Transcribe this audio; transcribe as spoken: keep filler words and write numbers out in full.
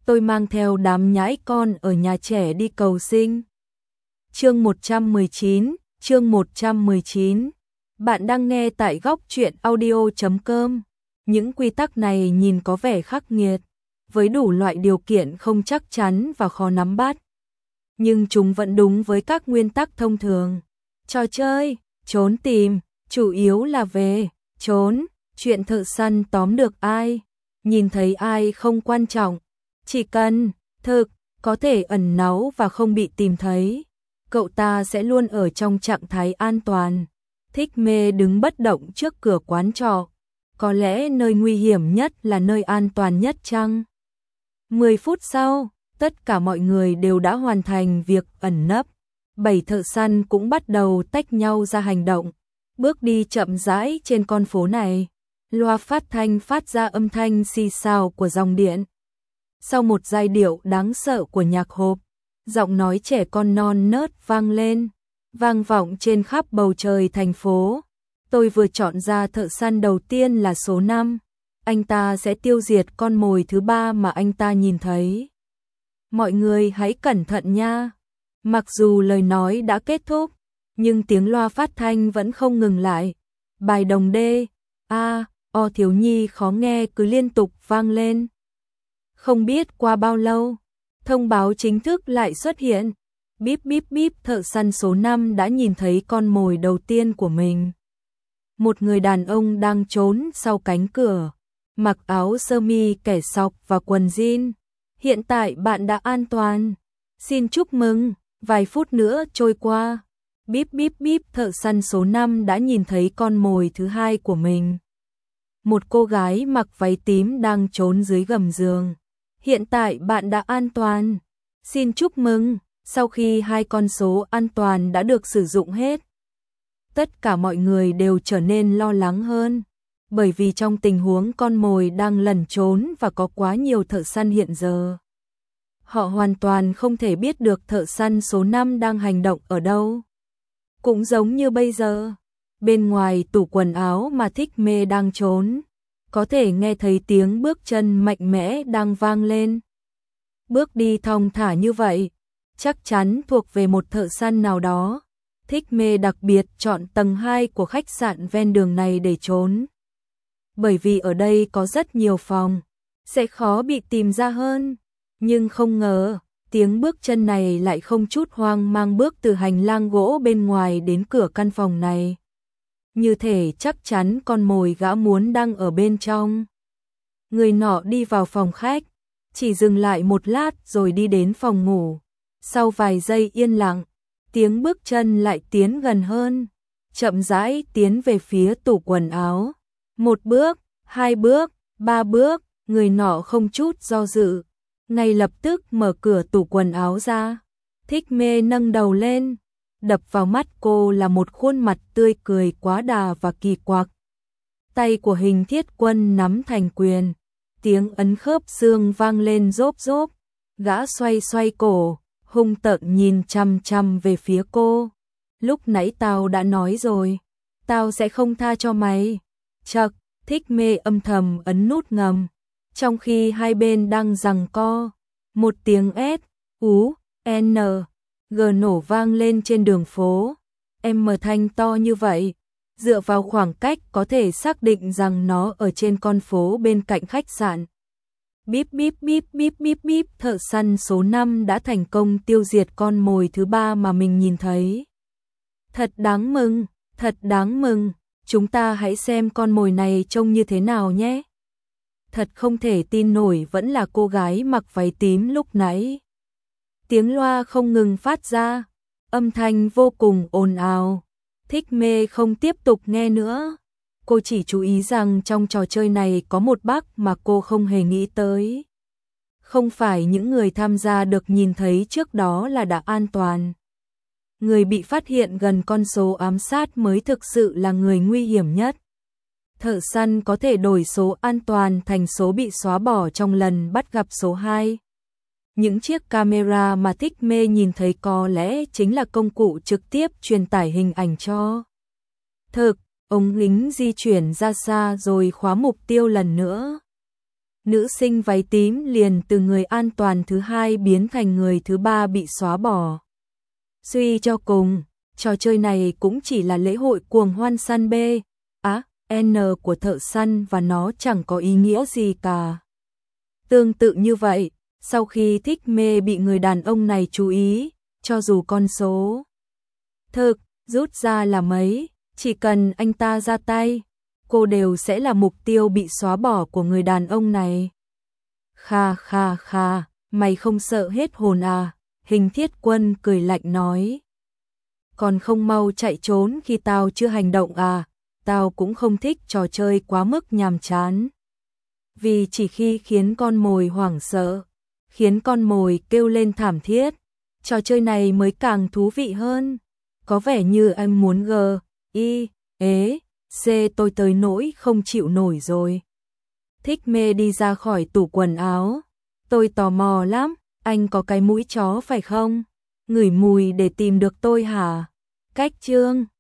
tôi mang theo đám nhãi con ở nhà trẻ đi cầu sinh. Chương một trăm mười chín, chương một trăm mười chín. Bạn đang nghe tại góc truyện audio chấm com. Những quy tắc này nhìn có vẻ khắc nghiệt, với đủ loại điều kiện không chắc chắn và khó nắm bắt. Nhưng chúng vẫn đúng với các nguyên tắc thông thường. Trò chơi, trốn tìm, chủ yếu là về, trốn, chuyện thợ săn tóm được ai, nhìn thấy ai không quan trọng. Chỉ cần, thực, có thể ẩn náu và không bị tìm thấy, cậu ta sẽ luôn ở trong trạng thái an toàn. Thích Mê đứng bất động trước cửa quán trọ. Có lẽ nơi nguy hiểm nhất là nơi an toàn nhất chăng? mười phút sau, tất cả mọi người đều đã hoàn thành việc ẩn nấp. Bảy thợ săn cũng bắt đầu tách nhau ra hành động, bước đi chậm rãi trên con phố này. Loa phát thanh phát ra âm thanh xì xào của dòng điện. Sau một giai điệu đáng sợ của nhạc hộp, giọng nói trẻ con non nớt vang lên, vang vọng trên khắp bầu trời thành phố. Tôi vừa chọn ra thợ săn đầu tiên là số năm. Anh ta sẽ tiêu diệt con mồi thứ ba mà anh ta nhìn thấy. Mọi người hãy cẩn thận nha. Mặc dù lời nói đã kết thúc, nhưng tiếng loa phát thanh vẫn không ngừng lại. Bài đồng đê, a, o thiếu nhi khó nghe cứ liên tục vang lên. Không biết qua bao lâu, thông báo chính thức lại xuất hiện. Bíp bíp bíp, thợ săn số năm đã nhìn thấy con mồi đầu tiên của mình. Một người đàn ông đang trốn sau cánh cửa, mặc áo sơ mi kẻ sọc và quần jean. Hiện tại bạn đã an toàn. Xin chúc mừng, vài phút nữa trôi qua. Bíp bíp bíp, thợ săn số năm đã nhìn thấy con mồi thứ hai của mình. Một cô gái mặc váy tím đang trốn dưới gầm giường. Hiện tại bạn đã an toàn. Xin chúc mừng, sau khi hai con số an toàn đã được sử dụng hết, tất cả mọi người đều trở nên lo lắng hơn, bởi vì trong tình huống con mồi đang lẩn trốn và có quá nhiều thợ săn hiện giờ. Họ hoàn toàn không thể biết được thợ săn số năm đang hành động ở đâu. Cũng giống như bây giờ, bên ngoài tủ quần áo mà Thích Mê đang trốn, có thể nghe thấy tiếng bước chân mạnh mẽ đang vang lên. Bước đi thong thả như vậy, chắc chắn thuộc về một thợ săn nào đó. Thích Mê đặc biệt chọn tầng hai của khách sạn ven đường này để trốn. Bởi vì ở đây có rất nhiều phòng, sẽ khó bị tìm ra hơn. Nhưng không ngờ, tiếng bước chân này lại không chút hoang mang bước từ hành lang gỗ bên ngoài đến cửa căn phòng này. Như thể chắc chắn con mồi gã muốn đang ở bên trong. Người nọ đi vào phòng khách, chỉ dừng lại một lát rồi đi đến phòng ngủ. Sau vài giây yên lặng, tiếng bước chân lại tiến gần hơn, chậm rãi tiến về phía tủ quần áo. Một bước, hai bước, ba bước, người nọ không chút do dự, ngay lập tức mở cửa tủ quần áo ra. Thích Mê nâng đầu lên, đập vào mắt cô là một khuôn mặt tươi cười quá đà và kỳ quặc. Tay của Hình Thiết Quân nắm thành quyền, tiếng ấn khớp xương vang lên rốp rốp. Gã xoay xoay cổ, hung tợn nhìn chằm chằm về phía cô. Lúc nãy tao đã nói rồi, tao sẽ không tha cho mày. Chậc, Thích Mê âm thầm ấn nút ngầm, trong khi hai bên đang giằng co. Một tiếng S, U, N, G nổ vang lên trên đường phố. Em mở thanh to như vậy, dựa vào khoảng cách có thể xác định rằng nó ở trên con phố bên cạnh khách sạn. Bíp bíp bíp bíp bíp bíp, thợ săn số năm đã thành công tiêu diệt con mồi thứ ba mà mình nhìn thấy. Thật đáng mừng, thật đáng mừng, chúng ta hãy xem con mồi này trông như thế nào nhé. Thật không thể tin nổi vẫn là cô gái mặc váy tím lúc nãy. Tiếng loa không ngừng phát ra, âm thanh vô cùng ồn ào. Thích Mê không tiếp tục nghe nữa. Cô chỉ chú ý rằng trong trò chơi này có một bug mà cô không hề nghĩ tới. Không phải những người tham gia được nhìn thấy trước đó là đã an toàn. Người bị phát hiện gần con số ám sát mới thực sự là người nguy hiểm nhất. Thợ săn có thể đổi số an toàn thành số bị xóa bỏ trong lần bắt gặp số hai. Những chiếc camera mà Thích Mê nhìn thấy có lẽ chính là công cụ trực tiếp truyền tải hình ảnh cho. Thực, ống lính di chuyển ra xa rồi khóa mục tiêu lần nữa. nữ sinh váy tím liền từ người an toàn thứ hai biến thành người thứ ba bị xóa bỏ. Suy cho cùng, trò chơi này cũng chỉ là lễ hội cuồng hoan săn B, á, N của thợ săn và nó chẳng có ý nghĩa gì cả. Tương tự như vậy, sau khi Thích Mê bị người đàn ông này chú ý, cho dù con số thực rút ra là mấy, chỉ cần anh ta ra tay, cô đều sẽ là mục tiêu bị xóa bỏ của người đàn ông này. Kha kha kha, mày không sợ hết hồn à? Hình Thiết Quân cười lạnh nói. Còn không mau chạy trốn khi tao chưa hành động à? Tao cũng không thích trò chơi quá mức nhàm chán. Vì chỉ khi khiến con mồi hoảng sợ, khiến con mồi kêu lên thảm thiết, trò chơi này mới càng thú vị hơn. Có vẻ như anh muốn g, i, ế, c tôi tới nỗi không chịu nổi rồi. Thích Mê đi ra khỏi tủ quần áo. Tôi tò mò lắm, anh có cái mũi chó phải không? Ngửi mùi để tìm được tôi hả? Cách chương